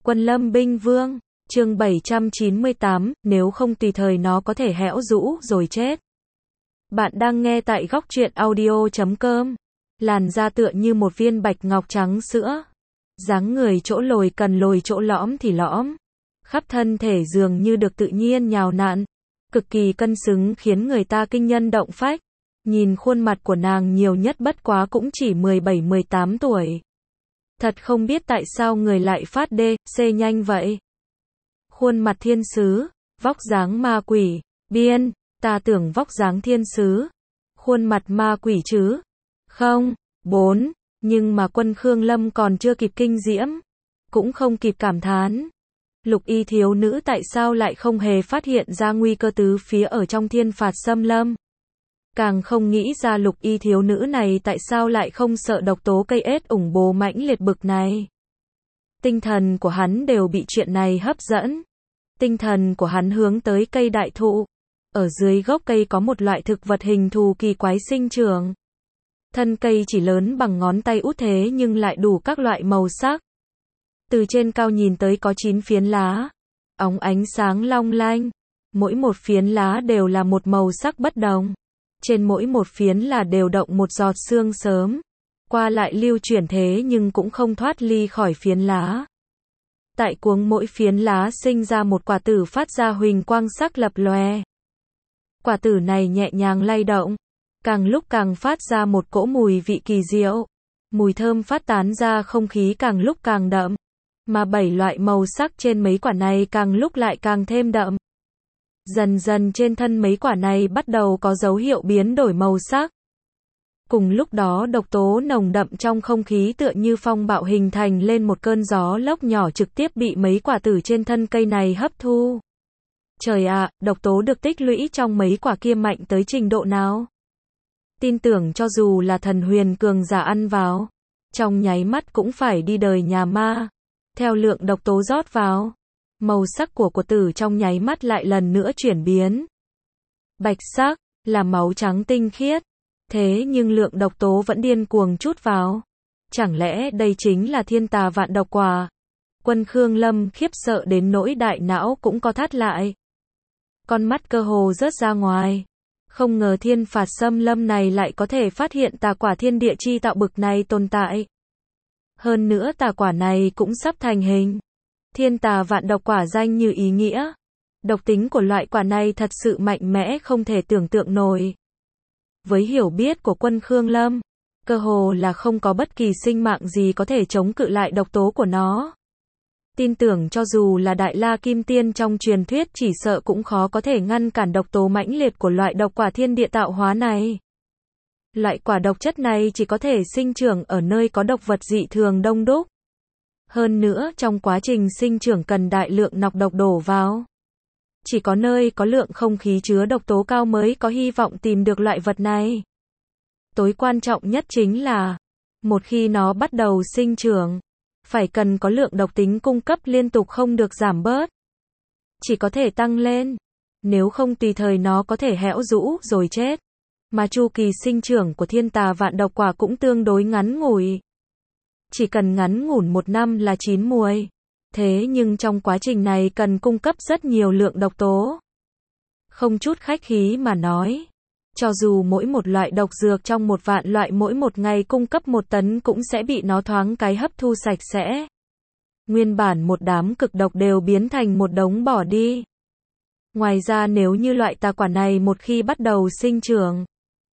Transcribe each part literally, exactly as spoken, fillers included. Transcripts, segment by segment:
Quân Lâm Binh Vương, chương bảy trăm chín mươi tám, nếu không tùy thời nó có thể hẽo rũ rồi chết. Bạn đang nghe tại góc truyện audio chấm com. Làn da tựa như một viên bạch ngọc trắng sữa. Dáng người chỗ lồi cần lồi, chỗ lõm thì lõm. Khắp thân thể dường như được tự nhiên nhào nặn. Cực kỳ cân xứng khiến người ta kinh nhân động phách. Nhìn khuôn mặt của nàng nhiều nhất bất quá cũng chỉ mười bảy mười tám tuổi. Thật không biết tại sao người lại phát đê, xê nhanh vậy. Khuôn mặt thiên sứ, vóc dáng ma quỷ, biên, ta tưởng vóc dáng thiên sứ. Khuôn mặt ma quỷ chứ. Không, bốn, nhưng mà Quân Khương Lâm còn chưa kịp kinh diễm. Cũng không kịp cảm thán. Lục y thiếu nữ tại sao lại không hề phát hiện ra nguy cơ tứ phía ở trong thiên phạt xâm lâm. Càng không nghĩ ra lục y thiếu nữ này tại sao lại không sợ độc tố cây ết ủng bố mãnh liệt bực này. Tinh thần của hắn đều bị chuyện này hấp dẫn. Tinh thần của hắn hướng tới cây đại thụ. Ở dưới gốc cây có một loại thực vật hình thù kỳ quái sinh trưởng. Thân cây chỉ lớn bằng ngón tay út thế nhưng lại đủ các loại màu sắc. Từ trên cao nhìn tới có chín phiến lá. Óng ánh sáng long lanh. Mỗi một phiến lá đều là một màu sắc bất đồng. Trên mỗi một phiến là đều động một giọt sương sớm. Qua lại lưu chuyển thế nhưng cũng không thoát ly khỏi phiến lá. Tại cuống mỗi phiến lá sinh ra một quả tử phát ra huỳnh quang sắc lập lòe. Quả tử này nhẹ nhàng lay động. Càng lúc càng phát ra một cỗ mùi vị kỳ diệu. Mùi thơm phát tán ra không khí càng lúc càng đậm. Mà bảy loại màu sắc trên mấy quả này càng lúc lại càng thêm đậm. Dần dần trên thân mấy quả này bắt đầu có dấu hiệu biến đổi màu sắc. Cùng lúc đó độc tố nồng đậm trong không khí tựa như phong bạo hình thành lên một cơn gió lốc nhỏ trực tiếp bị mấy quả tử trên thân cây này hấp thu. Trời ạ, độc tố được tích lũy trong mấy quả kia mạnh tới trình độ nào? Tin tưởng cho dù là thần huyền cường giả ăn vào, trong nháy mắt cũng phải đi đời nhà ma. Theo lượng độc tố rót vào, màu sắc của quả tử trong nháy mắt lại lần nữa chuyển biến. Bạch sắc, là máu trắng tinh khiết. Thế nhưng lượng độc tố vẫn điên cuồng trút vào. Chẳng lẽ đây chính là thiên tà vạn độc quả? Quân Khương Lâm khiếp sợ đến nỗi đại não cũng co thắt lại. Con mắt cơ hồ rớt ra ngoài. Không ngờ thiên phạt xâm lâm này lại có thể phát hiện tà quả thiên địa chi tạo bực này tồn tại. Hơn nữa tà quả này cũng sắp thành hình. Thiên tà vạn độc quả danh như ý nghĩa. Độc tính của loại quả này thật sự mạnh mẽ không thể tưởng tượng nổi. Với hiểu biết của Quân Khương Lâm, cơ hồ là không có bất kỳ sinh mạng gì có thể chống cự lại độc tố của nó. Tin tưởng cho dù là Đại La Kim Tiên trong truyền thuyết chỉ sợ cũng khó có thể ngăn cản độc tố mãnh liệt của loại độc quả thiên địa tạo hóa này. Loại quả độc chất này chỉ có thể sinh trưởng ở nơi có độc vật dị thường đông đúc. Hơn nữa trong quá trình sinh trưởng cần đại lượng nọc độc đổ vào. Chỉ có nơi có lượng không khí chứa độc tố cao mới có hy vọng tìm được loại vật này. Tối quan trọng nhất chính là, một khi nó bắt đầu sinh trưởng, phải cần có lượng độc tính cung cấp liên tục không được giảm bớt. Chỉ có thể tăng lên. Nếu không tùy thời nó có thể hẽo rũ rồi chết. Mà chu kỳ sinh trưởng của thiên tà vạn độc quả cũng tương đối ngắn ngủi. Chỉ cần ngắn ngủn một năm là chín muồi. Thế nhưng trong quá trình này cần cung cấp rất nhiều lượng độc tố. Không chút khách khí mà nói. Cho dù mỗi một loại độc dược trong một vạn loại mỗi một ngày cung cấp một tấn cũng sẽ bị nó thoáng cái hấp thu sạch sẽ. Nguyên bản một đám cực độc đều biến thành một đống bỏ đi. Ngoài ra nếu như loại tà quả này một khi bắt đầu sinh trưởng,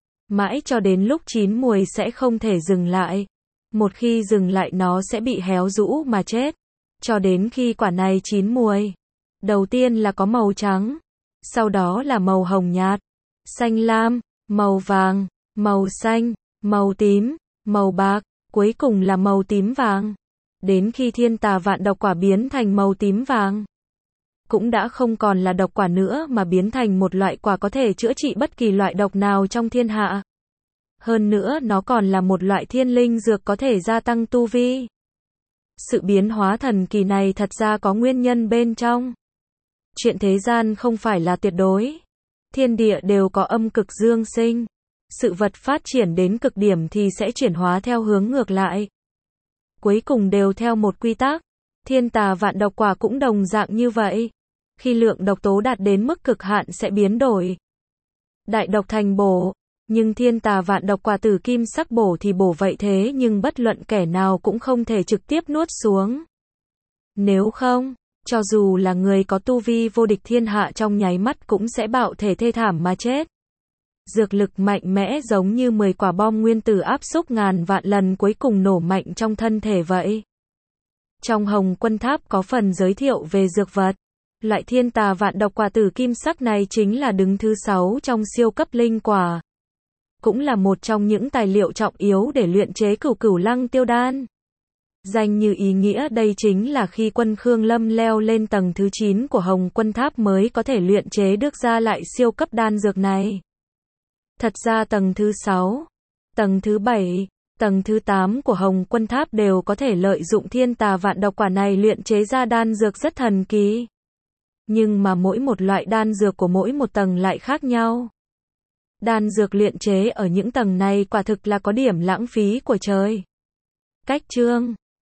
mãi cho đến lúc chín muồi sẽ không thể dừng lại. Một khi dừng lại nó sẽ bị héo rũ mà chết. Cho đến khi quả này chín muồi. Đầu tiên là có màu trắng. Sau đó là màu hồng nhạt. Xanh lam, màu vàng, màu xanh, màu tím, màu bạc. Cuối cùng là màu tím vàng. Đến khi thiên tà vạn độc quả biến thành màu tím vàng. Cũng đã không còn là độc quả nữa mà biến thành một loại quả có thể chữa trị bất kỳ loại độc nào trong thiên hạ. Hơn nữa nó còn là một loại thiên linh dược có thể gia tăng tu vi. Sự biến hóa thần kỳ này thật ra có nguyên nhân bên trong. Chuyện thế gian không phải là tuyệt đối. Thiên địa đều có âm cực dương sinh. Sự vật phát triển đến cực điểm thì sẽ chuyển hóa theo hướng ngược lại. Cuối cùng đều theo một quy tắc. Thiên tà vạn độc quả cũng đồng dạng như vậy. Khi lượng độc tố đạt đến mức cực hạn sẽ biến đổi đại độc thành bổ. Nhưng thiên tà vạn độc quả tử kim sắc bổ thì bổ vậy thế nhưng bất luận kẻ nào cũng không thể trực tiếp nuốt xuống. Nếu không, cho dù là người có tu vi vô địch thiên hạ trong nháy mắt cũng sẽ bạo thể thê thảm mà chết. Dược lực mạnh mẽ giống như mười quả bom nguyên tử áp xúc ngàn vạn lần cuối cùng nổ mạnh trong thân thể vậy. Trong Hồng Quân Tháp có phần giới thiệu về dược vật. Loại thiên tà vạn độc quả tử kim sắc này chính là đứng thứ sáu trong siêu cấp linh quả. Cũng là một trong những tài liệu trọng yếu để luyện chế cửu cửu lăng tiêu đan. Danh như ý nghĩa đây chính là khi quân Khương Lâm leo lên tầng thứ chín của Hồng Quân Tháp mới có thể luyện chế được ra lại siêu cấp đan dược này. Thật ra tầng thứ sáu, tầng thứ bảy, tầng thứ tám của Hồng Quân Tháp đều có thể lợi dụng thiên tà vạn độc quả này luyện chế ra đan dược rất thần kỳ. Nhưng mà mỗi một loại đan dược của mỗi một tầng lại khác nhau. Đan dược luyện chế ở những tầng này quả thực là có điểm lãng phí của trời. Cách chương